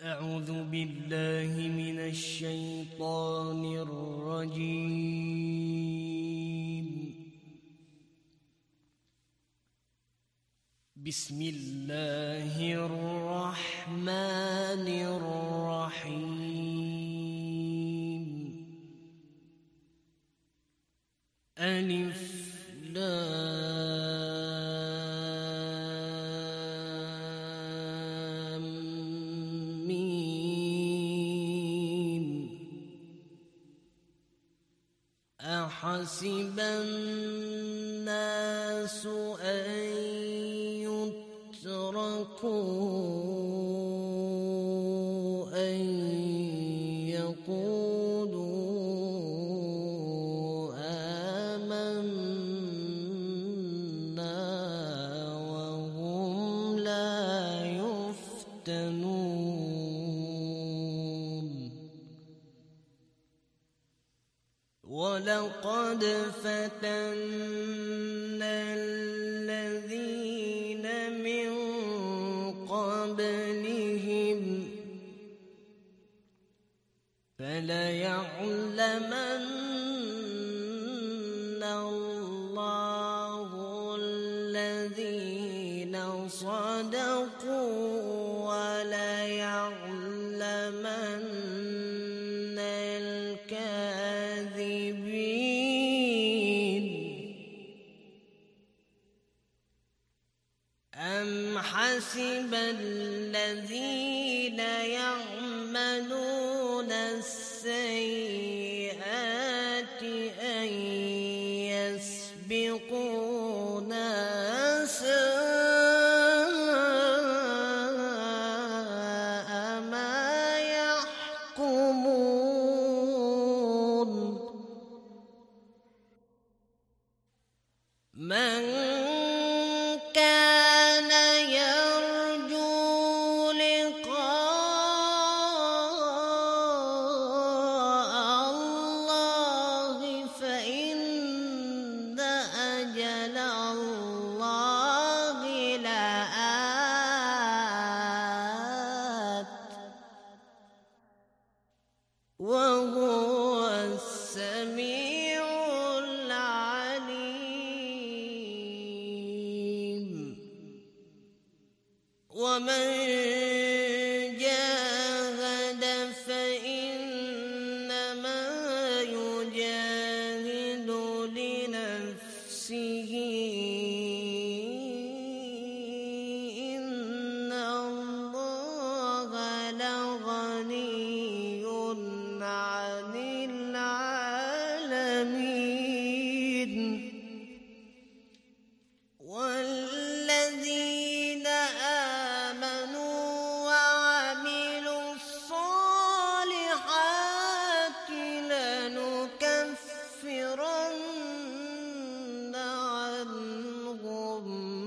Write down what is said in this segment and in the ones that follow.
أعوذ بالله من الشيطان الرجيم. بسم الله الرحمن الرحيم. ألف لام ميم. أحسب الناس أن يتركوا أن يقولوا آمنا وهم لا يفتنون. ولقد فتنا الذين من قبلهم فليعلمن الله الذين صدقوا وليعلمن الكاذبين. أم حسب الذين يعملون السيئات أن يسبقونا؟ ساء ما يحكمون. من كان يرجو لقاء الله فإن أجل الله لآت وهو السميع العليم. ومن جاهد فإنما يجاهد لنفسه. إن الله لغني عن العالمين. والذين آمنوا وعملوا الصالحات لنكفرن عنهم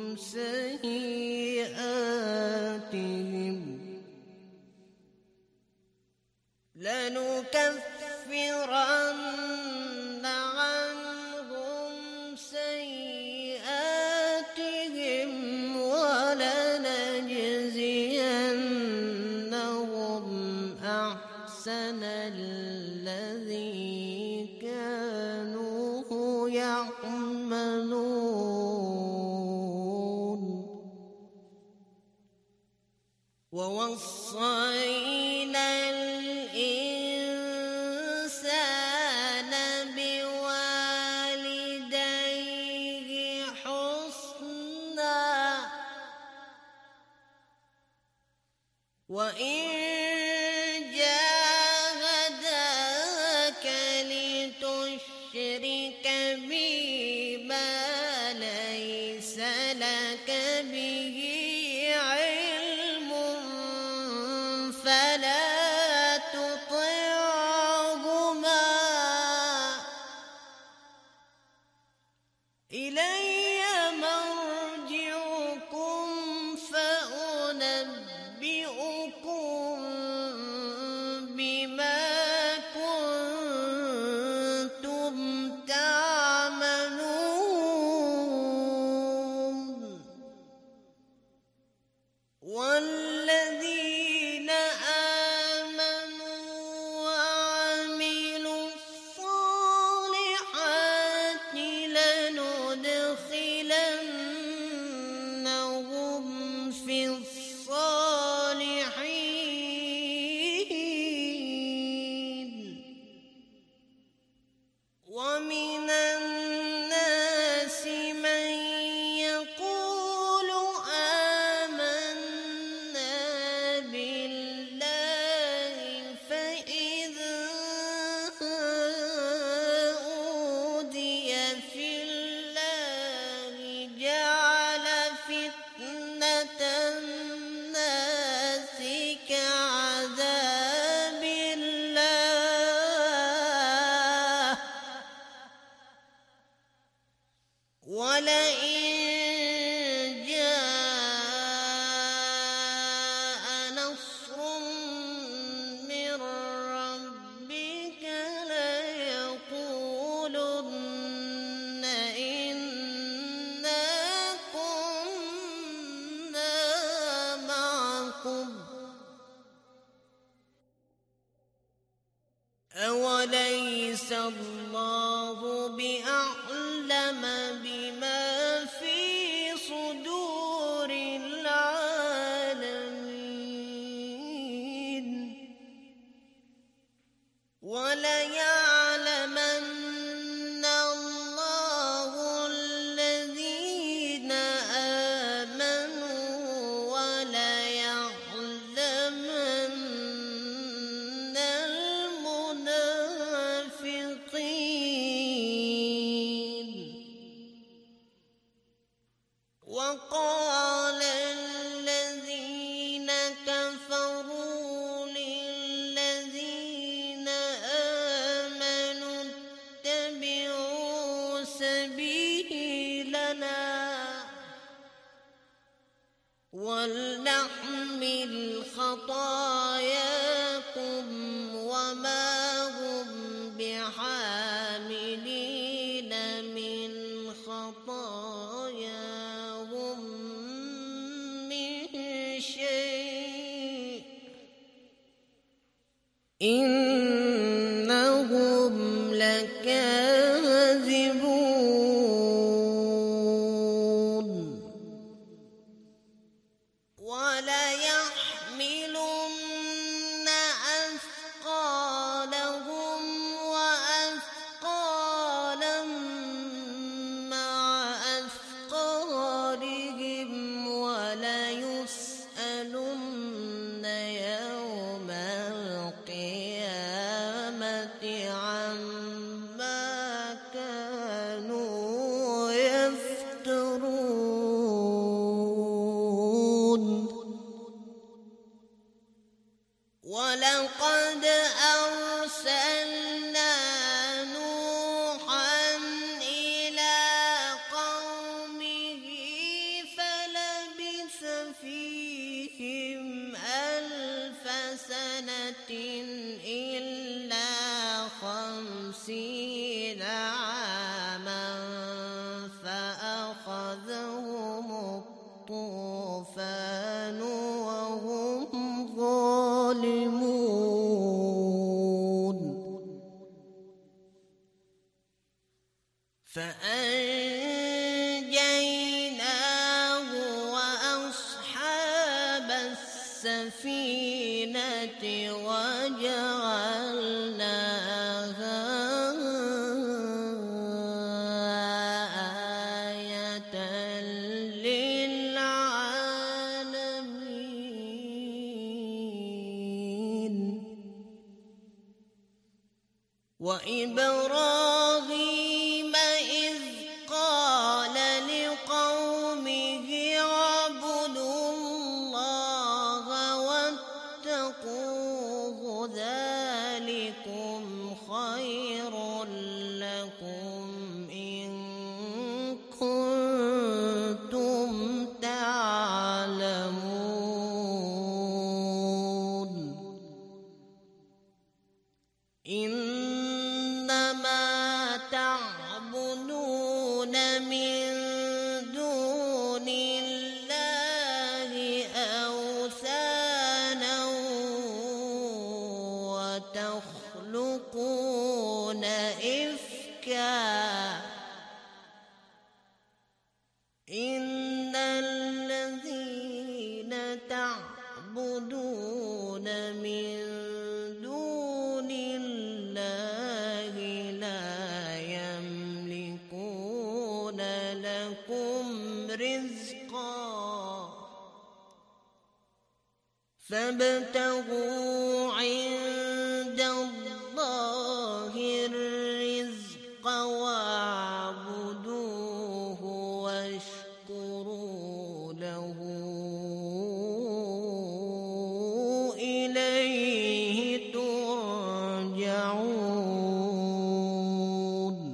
سيئاتهم ولنجزينهم أحسن الذي كانوا يعملون. ووصينا الإنسان بوالديه حسنا وإن جاهداك لتشرك بي ما ليس لك به علم فلا تطعهما. إلي مرجعكم فأنبئكم بما كنتم تعملون. والذين أوليس الله بأعلم بما في صدور العالمين وليعلمن الله الذين آمنوا وليعلمن المنافقين وقال الذين كفروا للذين آمنوا اتبعوا سبيلنا ولنحمل خطاياكم وما هم بحاملين من خطاياهم من شيء إنهم لكاذبون وليحملن أثقالهم وأثقالا مع أثقالهم وليسألن يوم القيامة عما كانوا يفترون ولقد أرسلنا نوحا إلى قومه فلبث فيهم 1000 سنة إلا 50 عاما فأخذهم الطوفان وهم ظالمون فأنجيناه وأصحاب السفينة وجعلناها آية للعالمين وإبراهيم إذ قال لقومه اعبدوا الله واتقوه ذلكم خير لكم إن كنتم تعلمون إنما تعبدون من دون الله أوثانا وتخلقون إفكا إن الذين تعبدون من دون الله لا يملكون لكم رزقا فابتغوا عند الله الرزق واعبدوه واشكروا له إليه ترجعون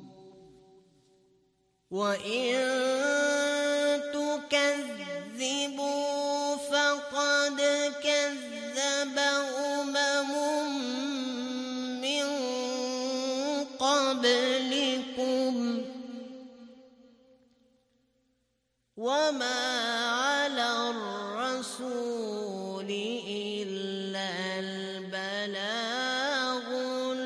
وإن تكذبوا فقد كذب من قبلكم وما على الرسول إلا البلاغ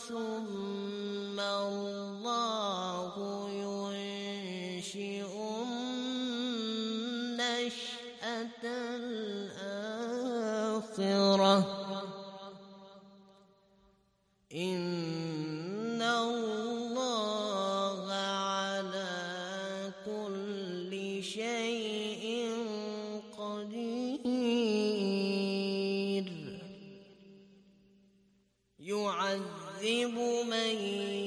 ثم الله ينشئ النشأة الآخرة إن الله على كل شيء قدير يعذب من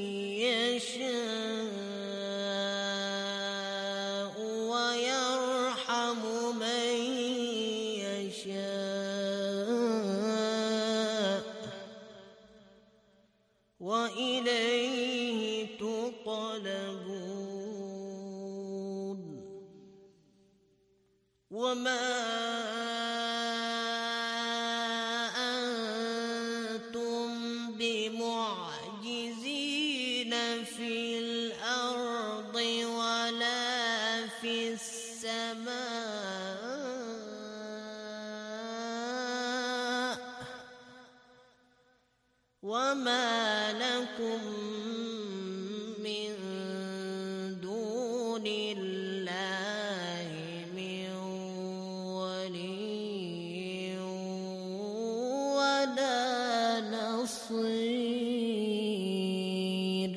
يشاء ويرحم من يشاء وإليه تقلبون وما أنتم بمعجزين في الأرض ولا في السماء وما لكم من دون الله من ولي ولا نصير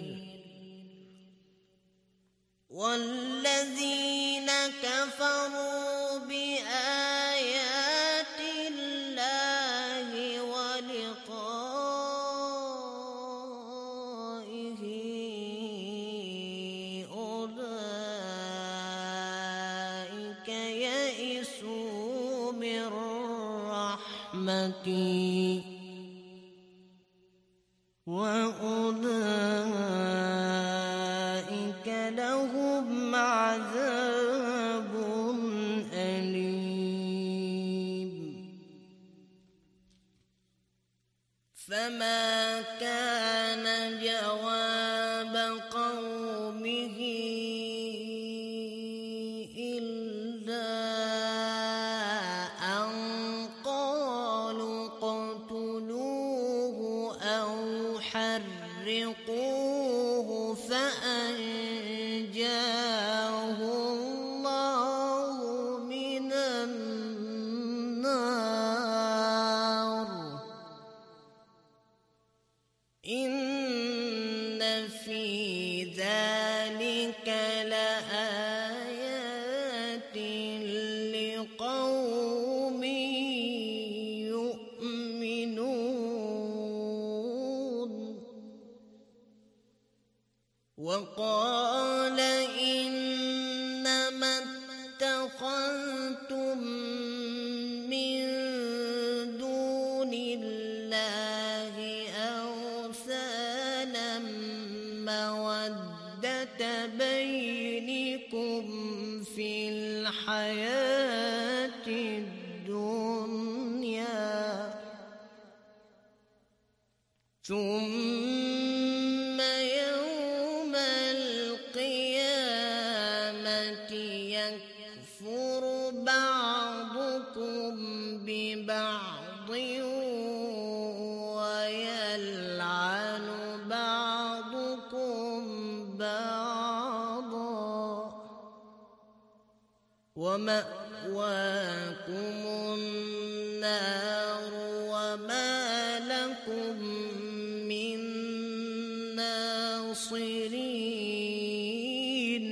والذين كفروا بآيات الله ولقائه أولئك يئسوا من رحمتي وأولئك لهم عذاب أليم فما كان جواب قومه إلا أن قالوا اقتلوه أو حرقوه فأنجاه الله من النار إن في ذلك لآيات لقوم يؤمنون وقال إنما اتخذتم من دون الله أوثانا مودة بينكم في الحياة الدنيا ثم يوم القيامة يكفر بعضكم ببعض ويلعن بعضكم بعضا ومأواكم النار وما لكم من ناصرين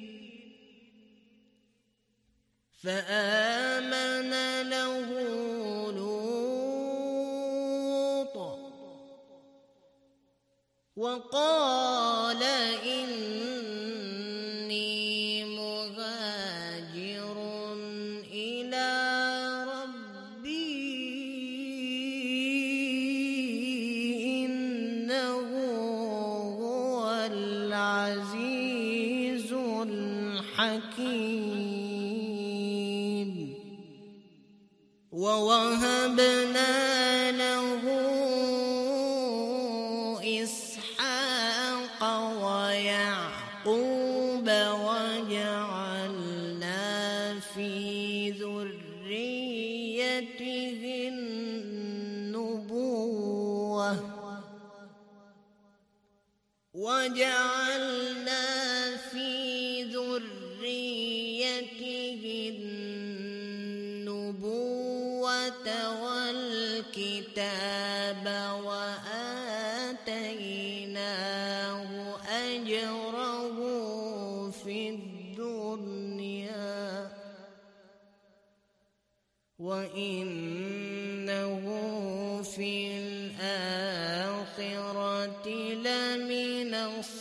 فآمن له لوط وقال إني مهاجر إلى ربي إنه هو العزيز الحكيم ووهبنا له إسحاق ويعقوب وجعلنا في ذريته النبوة وجعلنا في ذريته النبوة والكتاب وآتيناه أجره في الدنيا وإنه في الآخرة لمن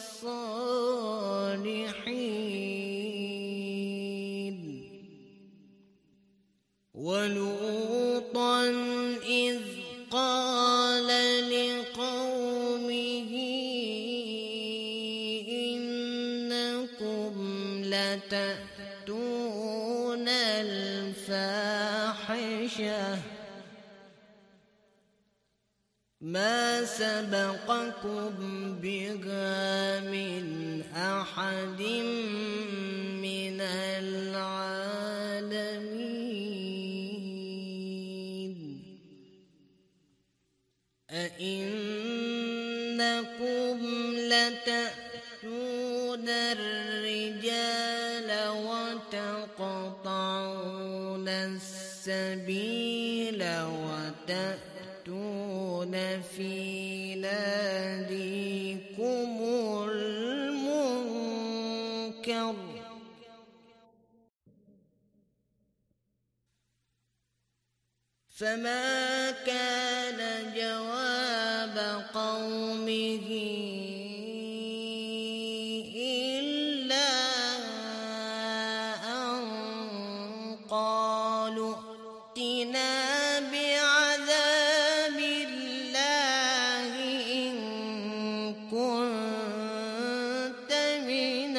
الصالحين. ولوطا إذ قال لقومه إنكم لتأتون الفاحشة ما سبقكم بها من أحد من العالمين. أئنكم لتأتون الرجال وتقطعون السبيل وتأتون في ناديكم المنكر فما كان جواب قومه إلا أن قالوا ائتنا بعذاب الله إن كنت من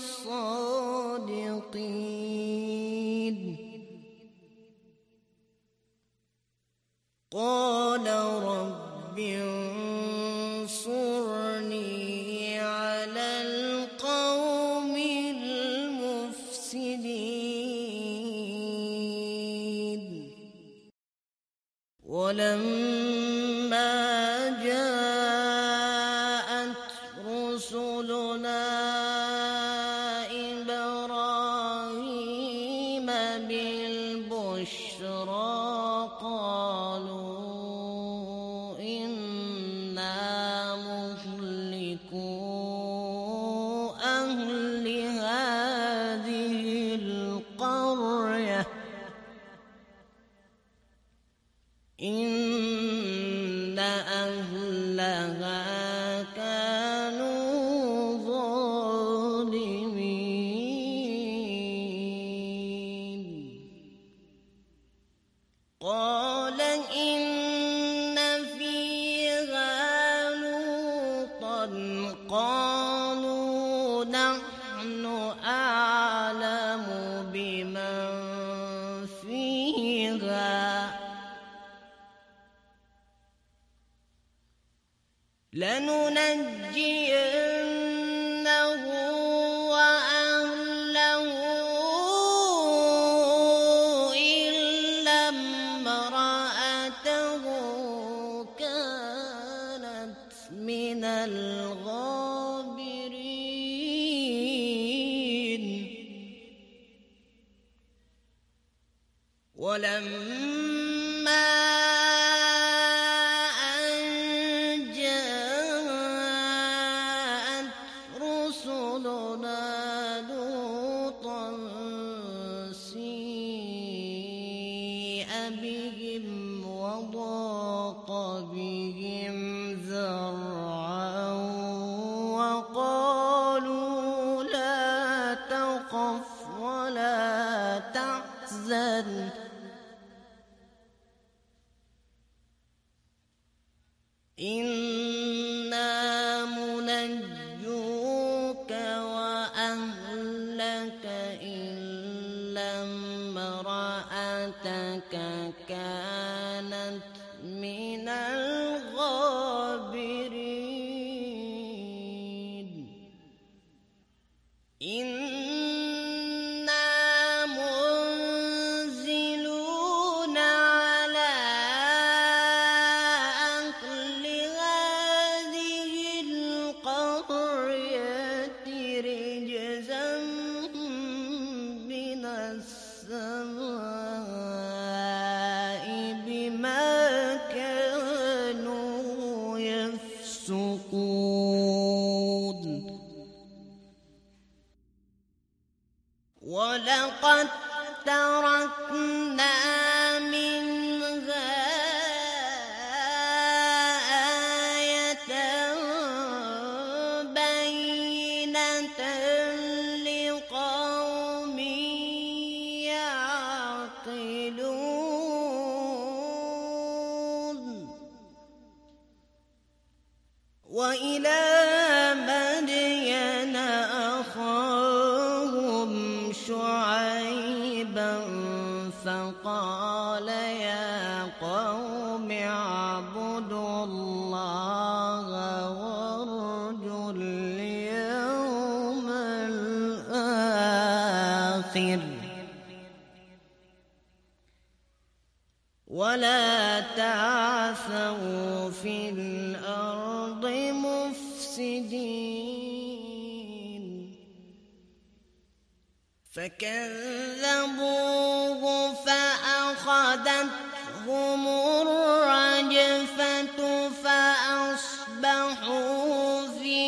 الصادقين. قال رب انصرني على القوم المفسدين. ولما جاءت رسلنا إبراهيم بالبشرى قالوا إنا مهلكو أهل هذه القرية إن أهلها كانوا ظالمين. قال إن فيها لوطا قالوا نحن أعلم بمن فيها لننجينه وأهله إلا امرأته كانت من الغابرين. ولما بهم وضاق بهم ذرعا وقالوا لا تخف ولا تحزن إنا منجوك وأهلك إلا امرأتك كانت من الغابرين. إنا منزلون على أهل هذه القرية وإلى مدين أخاهم شعيبا فقال يا قوم اعبدوا الله وارجوا اليوم الآخر ولا تعثوا في الأرض مفسدين فكذبوه فأخذتهم الرجفة فأصبحوا في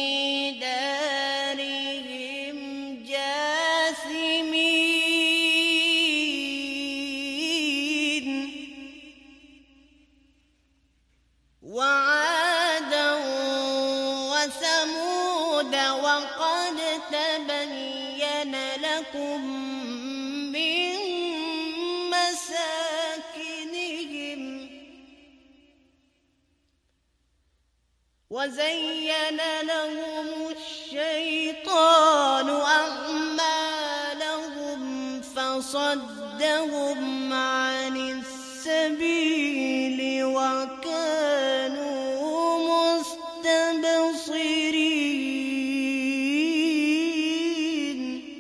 دارهم جاثمين وعادا وثمود وقد تبين لكم من مساكنهم وزين لهم الشيطان أعمالهم فصدهم عن السبيل وكانوا مستبصرين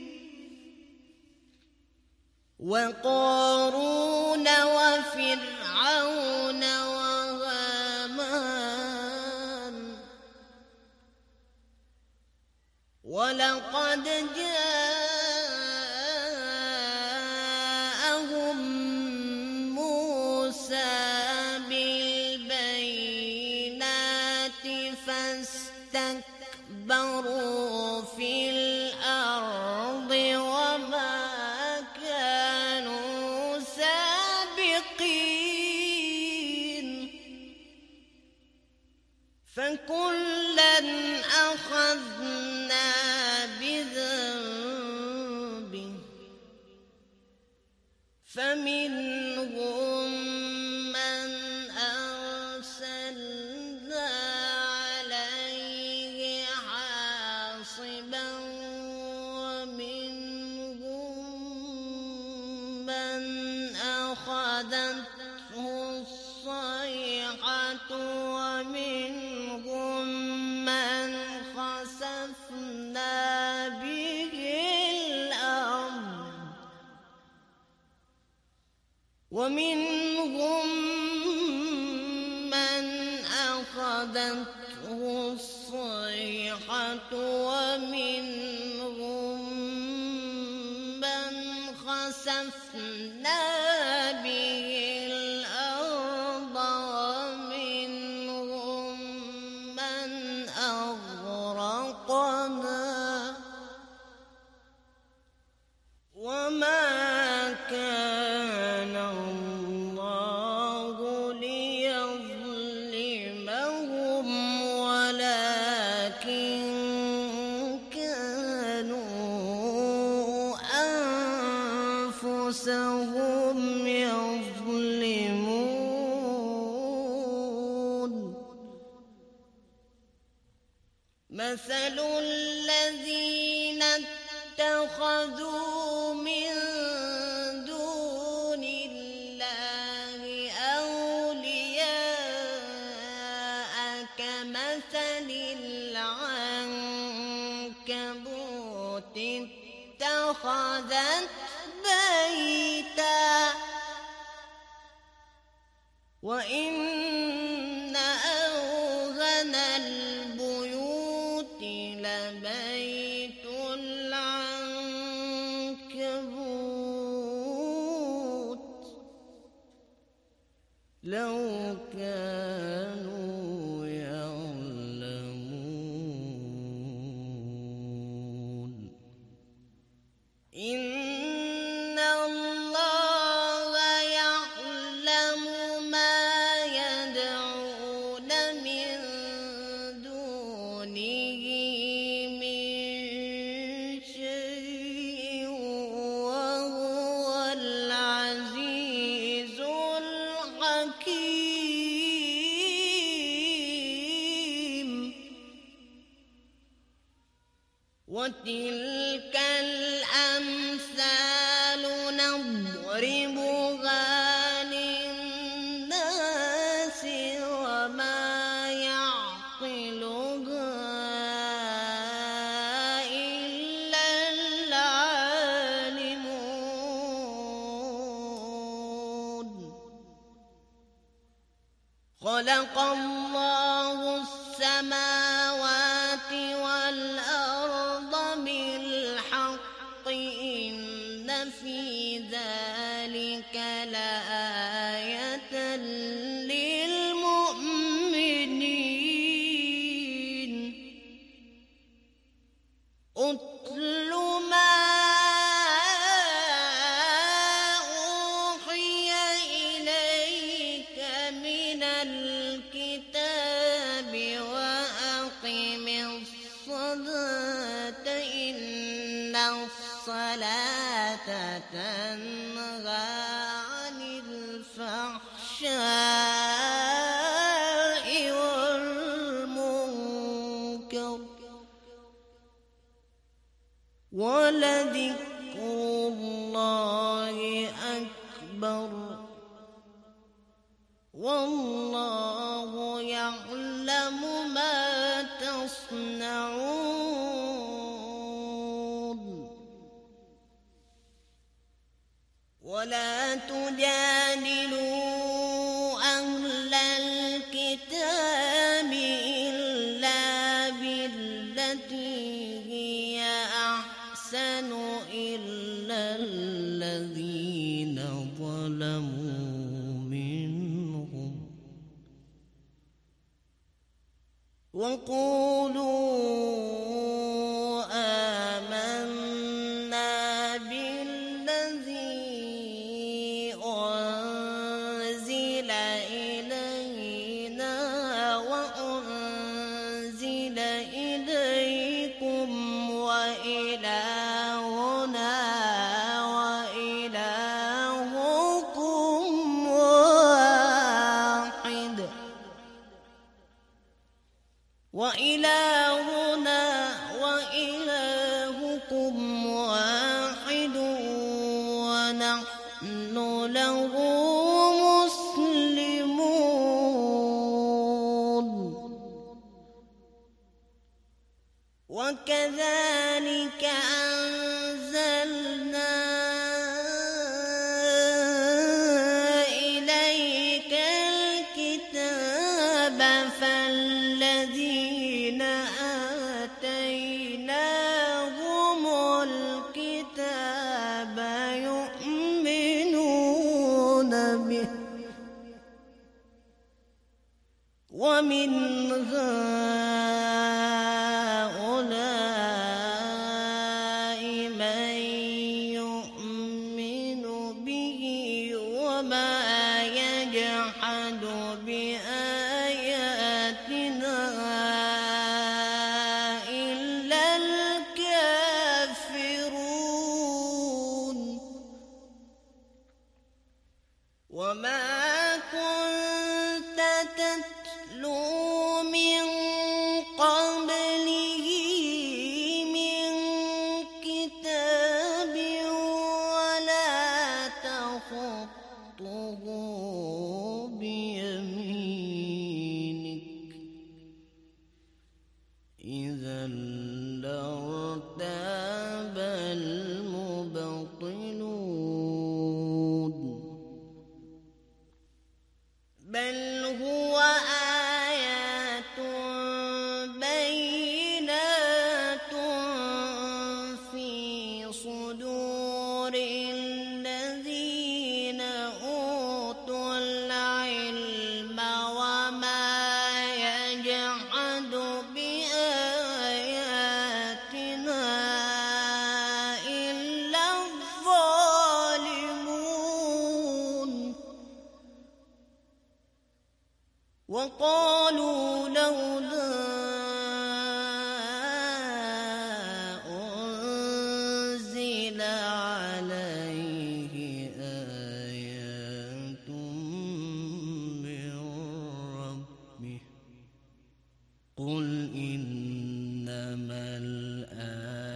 وقارون وفرعون وهامان ولقد جاءهم موسى بالبينات فاستكبروا في الأرض وما كانوا سابقين فكلا أخذنا بذنبه فمنهم من أرسلنا عليه حاصبا ومنهم من أخذته الصيحة ومنهم من خسفنا به الأرض ومنهم من أخذته الصيحة ومنهم من خسفنا به الأرض ومنهم من أغرقنا وما كان الله ليظلمهم ولكن كانوا أنفسهم يظلمون مثل الذين اتخذوا من دون الله أولياء كمثل العنكبوت اتخذت بيتا وإن أوهن البيوت لبيت العنكبوت لو كانوا يعلمون إن الله يعلم ما يدعون من دونه من شيء وهو العزيز الحكيم وتلك الأمثال نضربها للناس وما يعقلها إلا العالمون. خلق الله السماوات والأرض بالحق إن في ذلك لآية للمؤمنين. أتل ما أوحي إليك من الكتاب وأقم الصلاة إن الصلاة تنهى عن الفحشاء والمنكر ولذكر الله أكبر والله يعلم ما تصنعون. ولا تجادلوا أهل الكتاب إلا بالتي هي أحسن إلا الذين ظلموا منهم وقولوا آمنا بالذي أنزل إلينا وأنزل إليكم وإلهنا وإلهكم واحد ونحن له مسلمون. وكذلك أنزلنا إليك الكتاب فالذين آتيناهم الكتاب يؤمنون به ومن هؤلاء من يؤمن به وما يجحد بآياتنا إلا الكافرون. وما كنت تتلو من قبله من كتاب ولا تخطه بيمينك إذا لارتاب المبطلون. بل هو آيات بينات في صدور الذين أوتوا العلم وما يجحد بآياتنا إلا الظالمون. وقالوا لولا أنزل عليه آيات من ربه قل إنما الآيات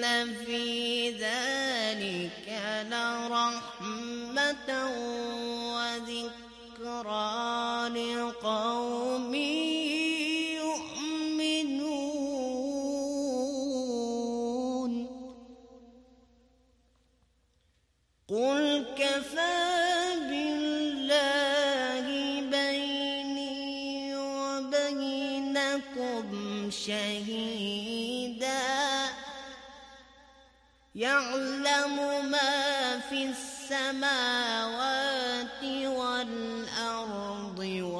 في ذلك لرحمة وذكرى لقوم يؤمنون. قل كفى بالله بيني وبينكم شهيدا يعلم ما في السماوات والأرض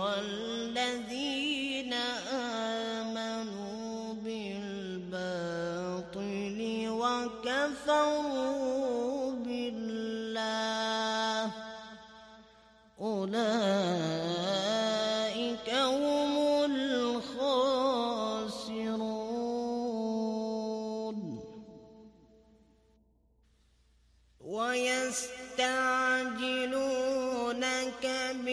والذين آمنوا بالباطل وكفروا بالله أولئك هم الخاسرون. ويستعجلونك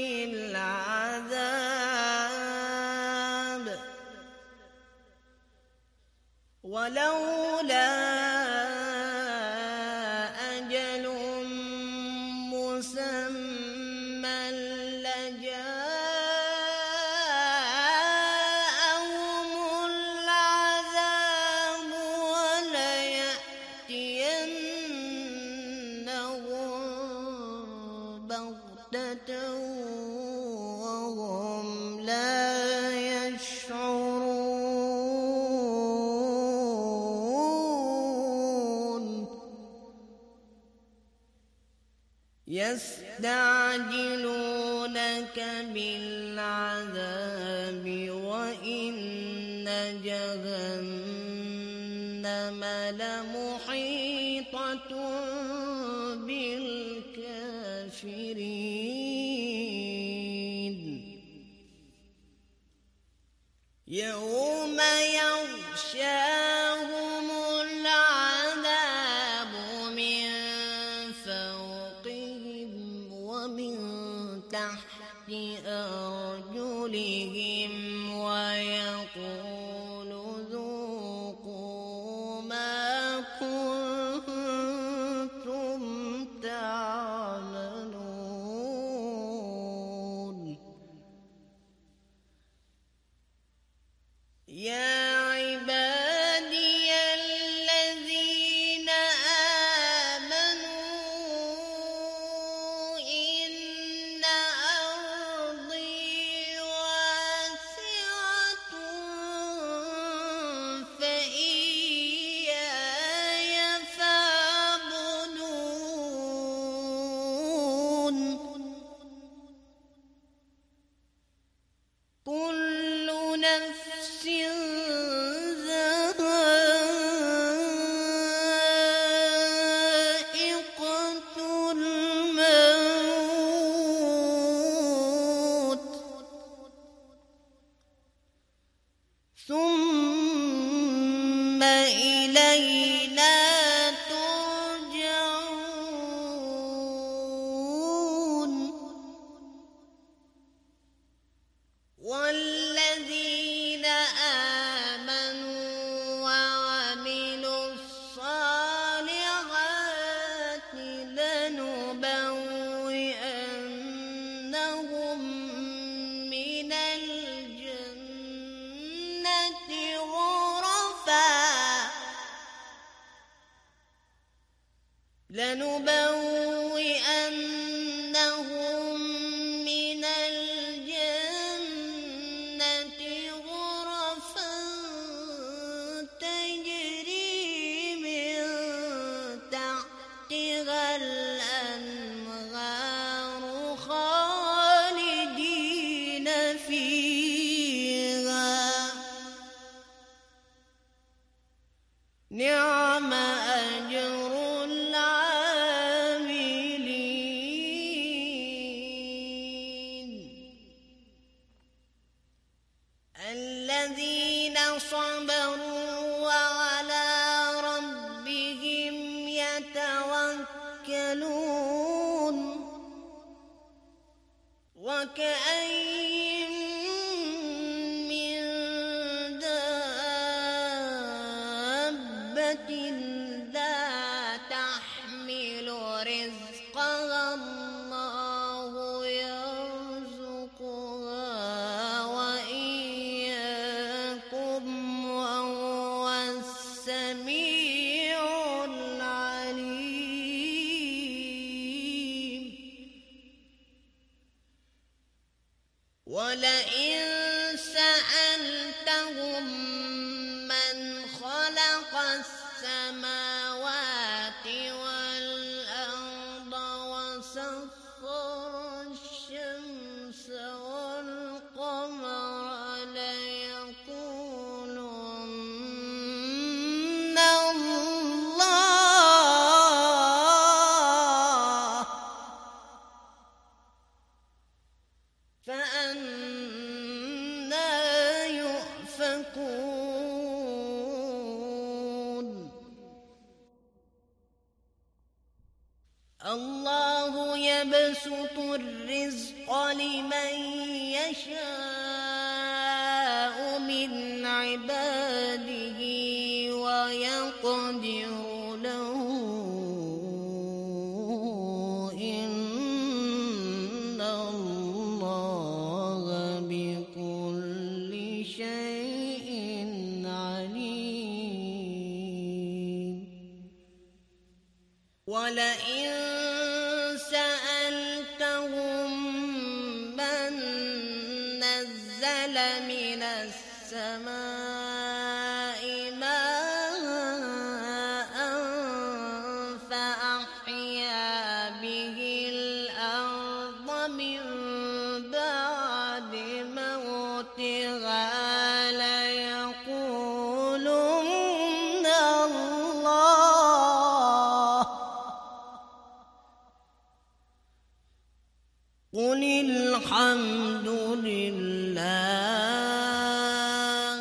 بالعذاب ولولا أجل مسمى لجاءهم العذاب وليأتينهم بغتة وهم لا يشعرون. يستعجلونك بالعذاب وإن جهنم لمحيطة بالكافرين. يوم يغشاهم العذاب من فوقهم ومن تحت أرجلهم ويقول ذوقوا ما كنتم تعملون. يا عبادي الذين آمنوا إن أرضي واسعة فإياي فاعبدون. كل نفس ذائقة الموت ثم إلينا ترجعون. والذين آمنوا وعملوا الصالحات لنبوئنهم من الجنة غرفا تجري من تحتها الأنهار خالدين فيها. نعم أجر العاملين. الذين صبروا وعلى ربهم يتوكلون. وكأين من دابة السميع العليم. ولئن سألتهم من خلق السماوات والأرض وسخر الشمس والقمر ليقولن الله، فأنى يؤفكون. الله يبسط الرزق لمن يشاء من عباده ويقدر له، إن الله بكل شيء عليم. ولئن سألتهم من نزل من السماء ماء فأحيا به الأرض من بعد موتها ليقولن الله، قل الحمد لله،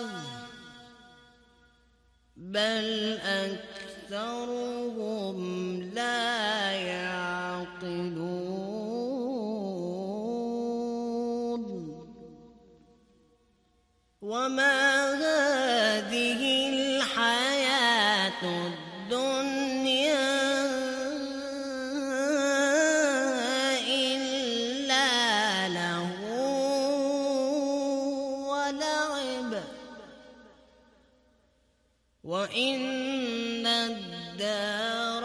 بل أكثرهم لا يعقلون. وما هذه الحياة الدنيا إلا لهو ولعب، وإن الدار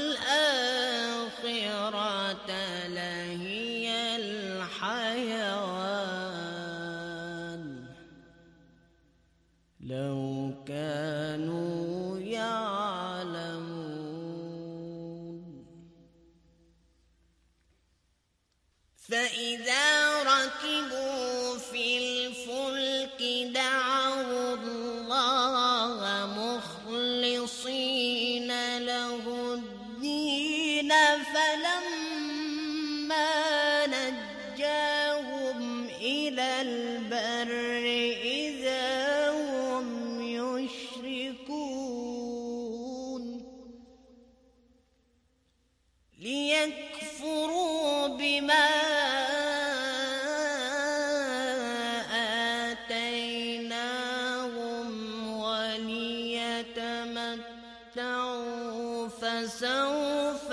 الآخرة لهي الحيوان، لو كانوا يعلمون. فإذا ركبوا في الفلك دعوا الله مخلصين له الدين، فلما نجاهم إلى البر إذا هم يشركون. ليكفروا بما آتيناهم وليتمتعوا فسوف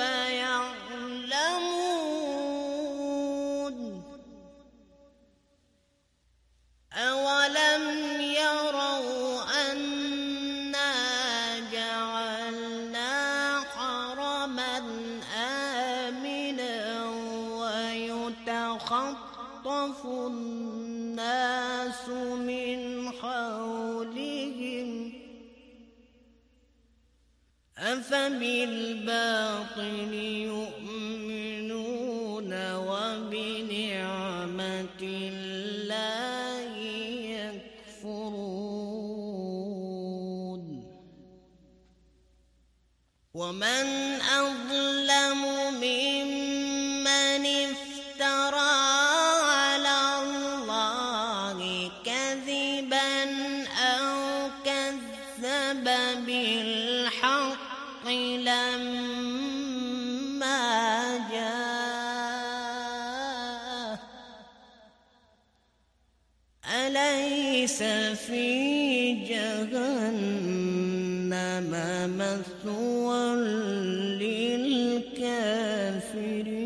يعلمون. أولم يروا أنا جعلنا حرما آمنا ويتخطف الناس من حولهم، أفبالباطل يؤمنون وبنعمة الله يكفرون. ومن أظلم ممن افترى على الله كذبا أو كذب بالحق لما جاءه، أليس في جهنم مثوى للكافرين.